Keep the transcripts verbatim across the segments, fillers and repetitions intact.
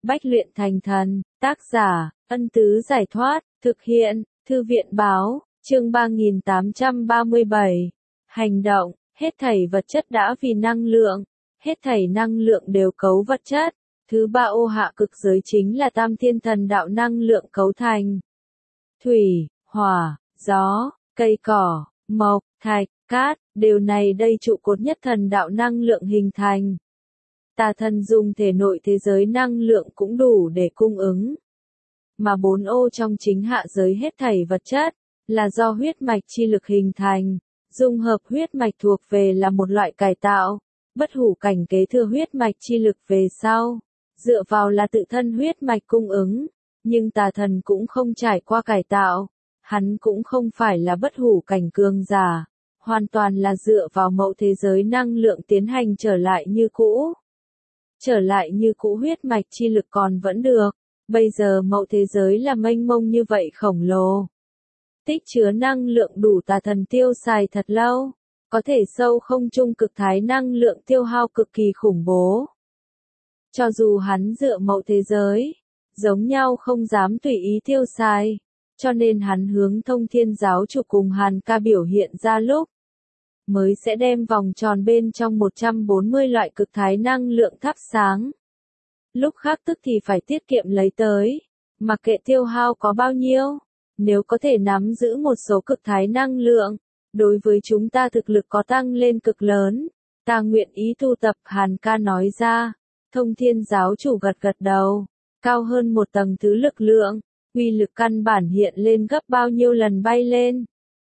Bách luyện thành thần, tác giả, Ân Tứ Giải Thoát, thực hiện, Thư viện Báo, chương ba nghìn tám trăm ba mươi bảy. Hành động, hết thảy vật chất đã vì năng lượng, hết thảy năng lượng đều cấu vật chất. Thứ ba ô hạ cực giới chính là tam thiên thần đạo năng lượng cấu thành. Thủy, hỏa, gió, cây cỏ, mộc, thạch, cát, đều này đây trụ cột nhất thần đạo năng lượng hình thành. Tà thần dùng thể nội thế giới năng lượng cũng đủ để cung ứng. Mà bốn ô trong chính hạ giới hết thảy vật chất, là do huyết mạch chi lực hình thành. Dung hợp huyết mạch thuộc về là một loại cải tạo, bất hủ cảnh kế thừa huyết mạch chi lực về sau. Dựa vào là tự thân huyết mạch cung ứng, nhưng tà thần cũng không trải qua cải tạo, hắn cũng không phải là bất hủ cảnh cường giả, hoàn toàn là dựa vào mậu thế giới năng lượng tiến hành trở lại như cũ. Trở lại như cũ huyết mạch chi lực còn vẫn được, bây giờ mậu thế giới là mênh mông như vậy khổng lồ. Tích chứa năng lượng đủ tà thần tiêu xài thật lâu, có thể sâu không trung cực thái năng lượng tiêu hao cực kỳ khủng bố. Cho dù hắn dựa mậu thế giới, giống nhau không dám tùy ý tiêu xài, cho nên hắn hướng Thông Thiên giáo chủ cùng Hàn Ca biểu hiện ra lúc, mới sẽ đem vòng tròn bên trong một trăm bốn mươi loại cực thái năng lượng thắp sáng. Lúc khác tức thì phải tiết kiệm lấy tới, mặc kệ tiêu hao có bao nhiêu, nếu có thể nắm giữ một số cực thái năng lượng, đối với chúng ta thực lực có tăng lên cực lớn, ta nguyện ý tu tập. Hàn Ca nói ra. Thông Thiên giáo chủ gật gật đầu, cao hơn một tầng thứ lực lượng, uy lực căn bản hiện lên gấp bao nhiêu lần bay lên.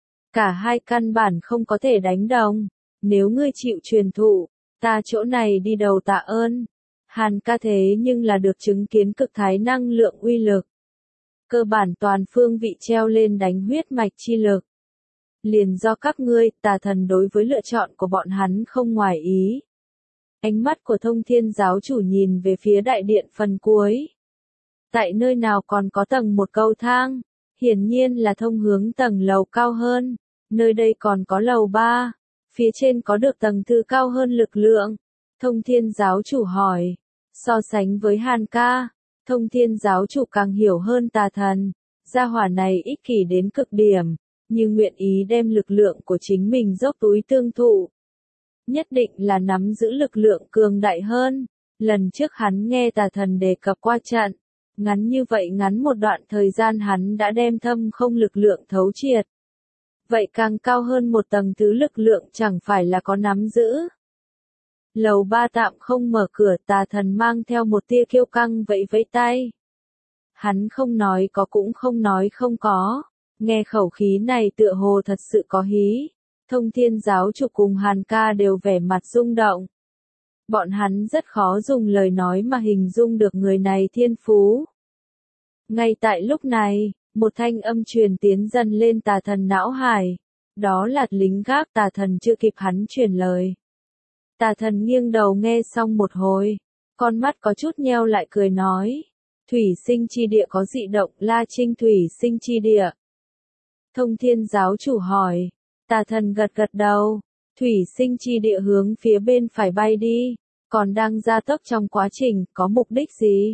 Cả hai căn bản không có thể đánh đồng, nếu ngươi chịu truyền thụ, ta chỗ này đi đầu tạ ơn. Hàn Ca thế nhưng là được chứng kiến cực thái năng lượng uy lực. Cơ bản toàn phương vị treo lên đánh huyết mạch chi lực. Liền do các ngươi, tà thần đối với lựa chọn của bọn hắn không ngoài ý. Ánh mắt của Thông Thiên giáo chủ nhìn về phía đại điện phần cuối. Tại nơi nào còn có tầng một cầu thang, hiển nhiên là thông hướng tầng lầu cao hơn, nơi đây còn có lầu ba, phía trên có được tầng thứ cao hơn lực lượng. Thông Thiên giáo chủ hỏi, so sánh với Hàn Ca, Thông Thiên giáo chủ càng hiểu hơn tà thần, gia hỏa này ích kỷ đến cực điểm, nhưng nguyện ý đem lực lượng của chính mình dốc túi tương thụ. Nhất định là nắm giữ lực lượng cường đại hơn. Lần trước hắn nghe tà thần đề cập qua trận, ngắn như vậy ngắn một đoạn thời gian hắn đã đem thâm không lực lượng thấu triệt. Vậy càng cao hơn một tầng thứ lực lượng chẳng phải là có nắm giữ. Lầu ba tạm không mở cửa, tà thần mang theo một tia kiêu căng vẫy vẫy tay. Hắn không nói có cũng không nói không có, nghe khẩu khí này tựa hồ thật sự có hí. Thông Thiên giáo chủ cùng Hàn Ca đều vẻ mặt rung động. Bọn hắn rất khó dùng lời nói mà hình dung được người này thiên phú. Ngay tại lúc này, một thanh âm truyền tiến dần lên tà thần não hải. Đó là lính gác. Tà thần chưa kịp hắn truyền lời. Tà thần nghiêng đầu nghe xong một hồi, con mắt có chút nheo lại cười nói. Thủy sinh chi địa có dị động. La Trinh thủy sinh chi địa. Thông Thiên giáo chủ hỏi. Tà thần gật gật đầu, thủy sinh chi địa hướng phía bên phải bay đi, còn đang gia tốc trong quá trình, có mục đích gì?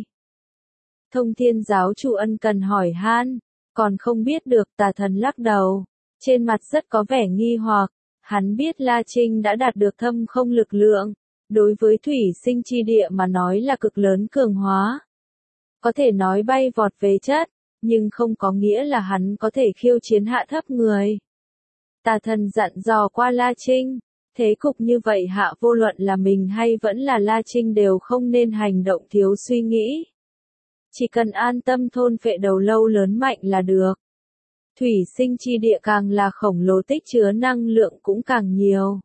Thông Thiên giáo chủ ân cần hỏi han, còn không biết được. Tà thần lắc đầu, trên mặt rất có vẻ nghi hoặc, hắn biết La Trinh đã đạt được thâm không lực lượng, đối với thủy sinh chi địa mà nói là cực lớn cường hóa. Có thể nói bay vọt về chất, nhưng không có nghĩa là hắn có thể khiêu chiến hạ thấp người. Tà thần dặn dò qua La Trinh, thế cục như vậy hạ vô luận là mình hay vẫn là La Trinh đều không nên hành động thiếu suy nghĩ. Chỉ cần an tâm thôn phệ đầu lâu lớn mạnh là được. Thủy sinh chi địa càng là khổng lồ, tích chứa năng lượng cũng càng nhiều.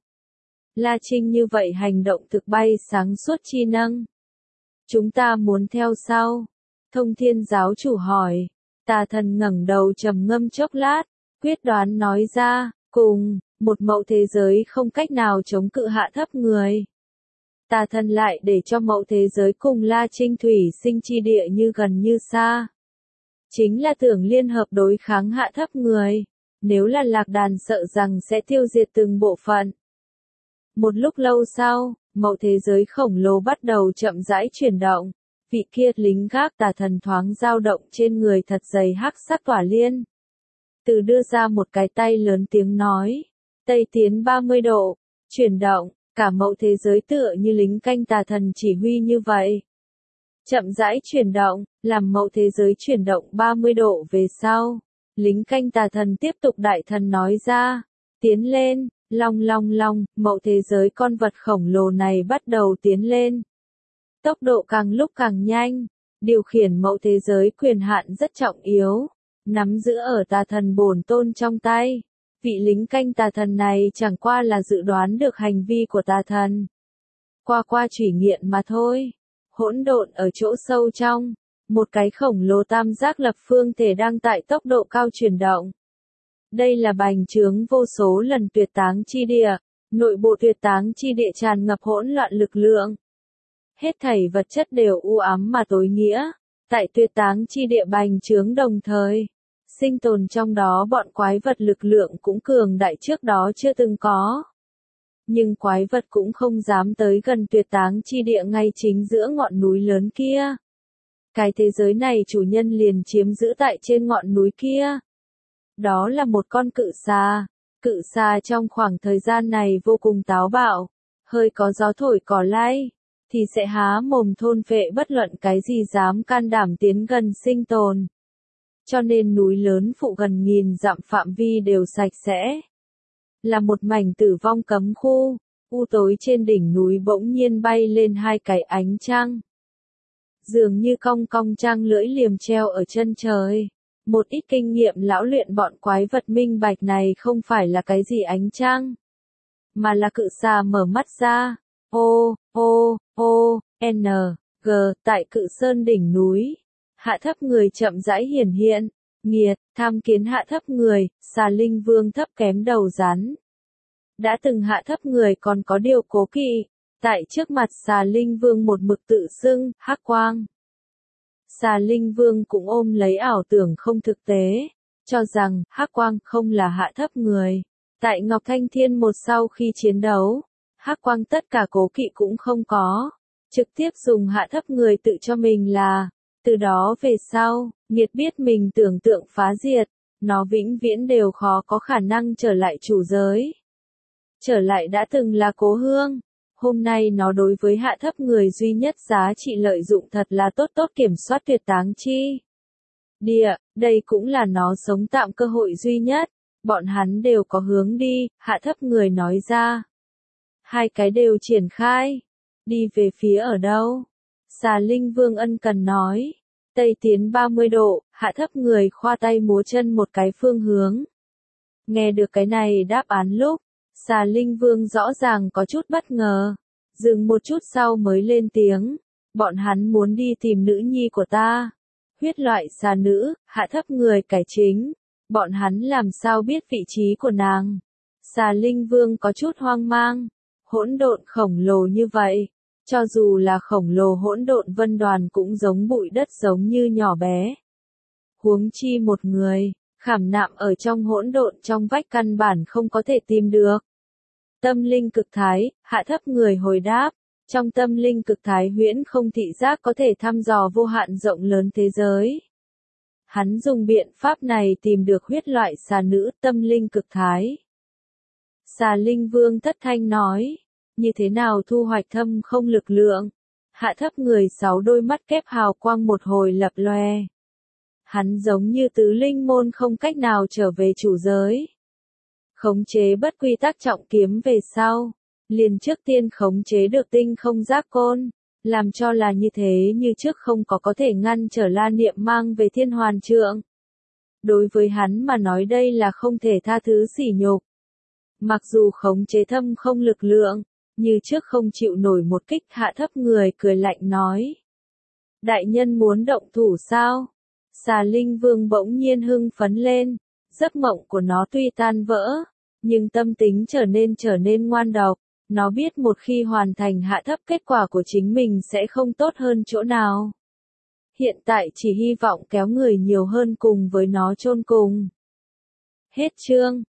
La Trinh như vậy hành động thực bay sáng suốt chi năng. Chúng ta muốn theo sau. Thông Thiên giáo chủ hỏi. Tà thần ngẩng đầu trầm ngâm chốc lát, quyết đoán nói ra. Cùng, một mậu thế giới không cách nào chống cự hạ thấp người. Tà thần lại để cho mậu thế giới cùng La Trinh thủy sinh chi địa như gần như xa. Chính là tưởng liên hợp đối kháng hạ thấp người. Nếu là lạc đàn sợ rằng sẽ tiêu diệt từng bộ phận. Một lúc lâu sau, mậu thế giới khổng lồ bắt đầu chậm rãi chuyển động. vị kia lính gác tà thần thoáng dao động trên người thật dày hắc sắc tỏa liên. Từ đưa ra một cái tay lớn tiếng nói, Tây tiến ba mươi độ, chuyển động, cả mẫu thế giới tựa như lính canh tà thần chỉ huy như vậy. Chậm rãi chuyển động, làm mẫu thế giới chuyển động ba mươi độ về sau. Lính canh tà thần tiếp tục đại thần nói ra, tiến lên, long long long, mẫu thế giới con vật khổng lồ này bắt đầu tiến lên. Tốc độ càng lúc càng nhanh, điều khiển mẫu thế giới quyền hạn rất trọng yếu, nắm giữ ở tà thần bổn tôn trong tay. Vị lính canh tà thần này chẳng qua là dự đoán được hành vi của tà thần. Qua qua chủy nghiện mà thôi. Hỗn độn ở chỗ sâu trong, một cái khổng lồ tam giác lập phương thể đang tại tốc độ cao chuyển động. Đây là bành trướng vô số lần tuyệt táng chi địa, nội bộ tuyệt táng chi địa tràn ngập hỗn loạn lực lượng. Hết thảy vật chất đều u ám mà tối nghĩa, tại tuyệt táng chi địa bành trướng đồng thời. Sinh tồn trong đó bọn quái vật lực lượng cũng cường đại trước đó chưa từng có. Nhưng quái vật cũng không dám tới gần tuyệt táng chi địa ngay chính giữa ngọn núi lớn kia. Cái thế giới này chủ nhân liền chiếm giữ tại trên ngọn núi kia. Đó là một con cự xà. Cự xà trong khoảng thời gian này vô cùng táo bạo. Hơi có gió thổi cỏ lay, thì sẽ há mồm thôn phệ bất luận cái gì dám can đảm tiến gần sinh tồn. Cho nên núi lớn phụ gần nghìn dặm phạm vi đều sạch sẽ. Là một mảnh tử vong cấm khu, u tối trên đỉnh núi bỗng nhiên bay lên hai cái ánh trăng. Dường như cong cong trăng lưỡi liềm treo ở chân trời. Một ít kinh nghiệm lão luyện bọn quái vật minh bạch này không phải là cái gì ánh trăng, mà là cự xà mở mắt ra. O, O, O, N, G, tại cự sơn đỉnh núi. Hạ thấp người chậm rãi hiển hiện. Nghiệt, tham kiến hạ thấp người, xà linh vương thấp kém đầu rắn. Đã từng hạ thấp người còn có điều cố kỵ, tại trước mặt xà linh vương một mực tự xưng, hắc quang. Xà linh vương cũng ôm lấy ảo tưởng không thực tế, cho rằng, hắc quang không là hạ thấp người. Tại Ngọc Thanh Thiên một sau khi chiến đấu, hắc quang tất cả cố kỵ cũng không có, trực tiếp dùng hạ thấp người tự cho mình là. Từ đó về sau, nghiệt biết mình tưởng tượng phá diệt, nó vĩnh viễn đều khó có khả năng trở lại chủ giới. Trở lại đã từng là cố hương, hôm nay nó đối với hạ thấp người duy nhất giá trị lợi dụng thật là tốt tốt kiểm soát tuyệt táng chi địa, đây cũng là nó sống tạm cơ hội duy nhất, bọn hắn đều có hướng đi, hạ thấp người nói ra. Hai cái đều triển khai, đi về phía ở đâu? Xà Linh Vương ân cần nói, Tây tiến ba mươi độ, hạ thấp người khoa tay múa chân một cái phương hướng. Nghe được cái này đáp án lúc, Xà Linh Vương rõ ràng có chút bất ngờ, dừng một chút sau mới lên tiếng, bọn hắn muốn đi tìm nữ nhi của ta. Huyết loại xà nữ, hạ thấp người cải chính, bọn hắn làm sao biết vị trí của nàng? Xà Linh Vương có chút hoang mang, hỗn độn khổng lồ như vậy. Cho dù là khổng lồ hỗn độn vân đoàn cũng giống bụi đất giống như nhỏ bé. Huống chi một người, khảm nạm ở trong hỗn độn trong vách căn bản không có thể tìm được. Tâm linh cực thái, hạ thấp người hồi đáp, trong tâm linh cực thái huyễn không thị giác có thể thăm dò vô hạn rộng lớn thế giới. Hắn dùng biện pháp này tìm được huyết loại xà nữ tâm linh cực thái. Xà Linh Vương thất thanh nói. Như thế nào thu hoạch thâm không lực lượng? Hạ thấp người sáu đôi mắt kép hào quang một hồi lập loe. Hắn giống như tứ linh môn không cách nào trở về chủ giới. Khống chế bất quy tắc trọng kiếm về sau. Liền trước tiên khống chế được tinh không giác côn. Làm cho là như thế như trước không có có thể ngăn trở La Niệm mang về thiên hoàn trượng. Đối với hắn mà nói đây là không thể tha thứ sỉ nhục. Mặc dù khống chế thâm không lực lượng. Như trước không chịu nổi một kích hạ thấp người cười lạnh nói. Đại nhân muốn động thủ sao? Xà Linh Vương bỗng nhiên hưng phấn lên, giấc mộng của nó tuy tan vỡ, nhưng tâm tính trở nên trở nên ngoan độc, nó biết một khi hoàn thành hạ thấp kết quả của chính mình sẽ không tốt hơn chỗ nào. Hiện tại chỉ hy vọng kéo người nhiều hơn cùng với nó chôn cùng. Hết chương.